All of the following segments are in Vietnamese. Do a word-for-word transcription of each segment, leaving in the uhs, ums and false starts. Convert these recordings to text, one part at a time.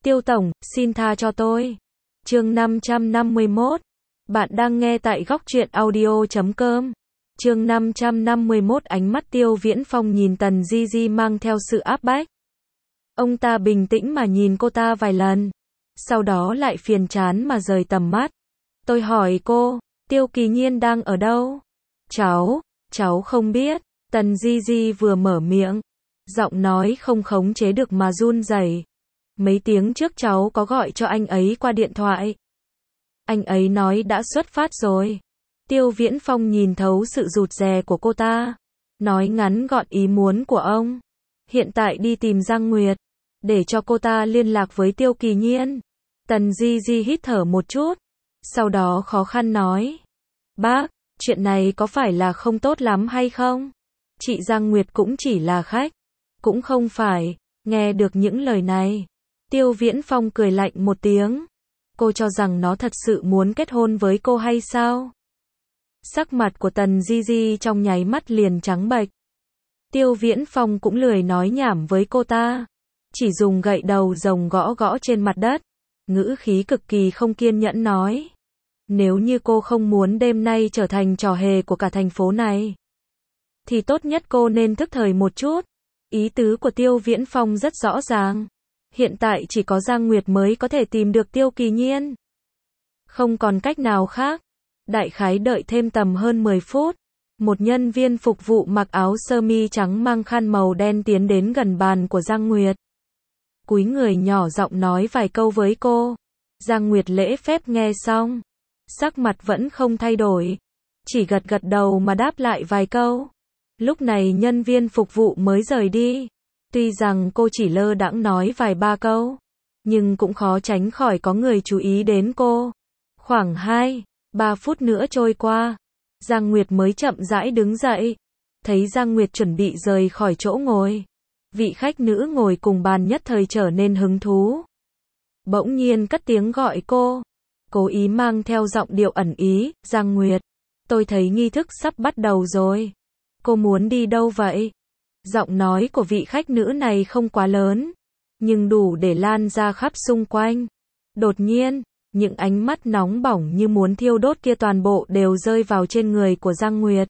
Tiêu tổng, xin tha cho tôi. Chương năm trăm năm mươi mốt. Bạn đang nghe tại góc truyện audio chấm com. Chương năm trăm năm mươi mốt. Ánh mắt Tiêu Viễn Phong nhìn Tần Di Di mang theo sự áp bách. Ông ta bình tĩnh mà nhìn cô ta vài lần, sau đó lại phiền chán mà rời tầm mắt. Tôi hỏi cô, Tiêu Kỳ Nhiên đang ở đâu? Cháu, cháu không biết. Tần Di Di vừa mở miệng, giọng nói không khống chế được mà run rẩy. Mấy tiếng trước cháu có gọi cho anh ấy qua điện thoại. Anh ấy nói đã xuất phát rồi. Tiêu Viễn Phong nhìn thấu sự rụt rè của cô ta, nói ngắn gọn ý muốn của ông. Hiện tại đi tìm Giang Nguyệt, để cho cô ta liên lạc với Tiêu Kỳ Nhiên. Tần Di Di hít thở một chút, sau đó khó khăn nói. Bác, chuyện này có phải là không tốt lắm hay không? Chị Giang Nguyệt cũng chỉ là khách, cũng không phải. Nghe được những lời này, Tiêu Viễn Phong cười lạnh một tiếng. Cô cho rằng nó thật sự muốn kết hôn với cô hay sao? Sắc mặt của Tần Di Di trong nháy mắt liền trắng bệch. Tiêu Viễn Phong cũng lười nói nhảm với cô ta, chỉ dùng gậy đầu rồng gõ gõ trên mặt đất, ngữ khí cực kỳ không kiên nhẫn nói. Nếu như cô không muốn đêm nay trở thành trò hề của cả thành phố này, thì tốt nhất cô nên thức thời một chút. Ý tứ của Tiêu Viễn Phong rất rõ ràng. Hiện tại chỉ có Giang Nguyệt mới có thể tìm được Tiêu Kỳ Nhiên. Không còn cách nào khác. Đại khái đợi thêm tầm hơn mười phút. Một nhân viên phục vụ mặc áo sơ mi trắng mang khăn màu đen tiến đến gần bàn của Giang Nguyệt. Cúi người nhỏ giọng nói vài câu với cô. Giang Nguyệt lễ phép nghe xong, sắc mặt vẫn không thay đổi, chỉ gật gật đầu mà đáp lại vài câu. Lúc này nhân viên phục vụ mới rời đi. Tuy rằng cô chỉ lơ đãng nói vài ba câu, nhưng cũng khó tránh khỏi có người chú ý đến cô. Khoảng hai, ba phút nữa trôi qua, Giang Nguyệt mới chậm rãi đứng dậy. Thấy Giang Nguyệt chuẩn bị rời khỏi chỗ ngồi, vị khách nữ ngồi cùng bàn nhất thời trở nên hứng thú. Bỗng nhiên cất tiếng gọi cô, cố ý mang theo giọng điệu ẩn ý. Giang Nguyệt, tôi thấy nghi thức sắp bắt đầu rồi. Cô muốn đi đâu vậy? Giọng nói của vị khách nữ này không quá lớn, nhưng đủ để lan ra khắp xung quanh. Đột nhiên, những ánh mắt nóng bỏng như muốn thiêu đốt kia toàn bộ đều rơi vào trên người của Giang Nguyệt.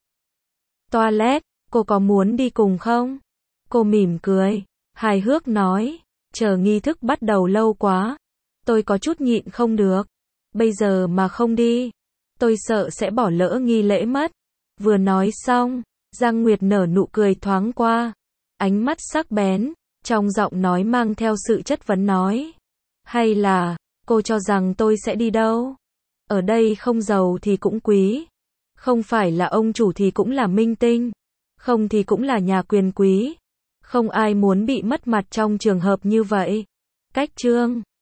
Toilet, cô có muốn đi cùng không? Cô mỉm cười, hài hước nói, chờ nghi thức bắt đầu lâu quá, tôi có chút nhịn không được. Bây giờ mà không đi, tôi sợ sẽ bỏ lỡ nghi lễ mất. Vừa nói xong, Giang Nguyệt nở nụ cười thoáng qua, ánh mắt sắc bén, trong giọng nói mang theo sự chất vấn nói. Hay là, cô cho rằng tôi sẽ đi đâu? Ở đây không giàu thì cũng quý, không phải là ông chủ thì cũng là minh tinh, không thì cũng là nhà quyền quý. Không ai muốn bị mất mặt trong trường hợp như vậy. Cách chương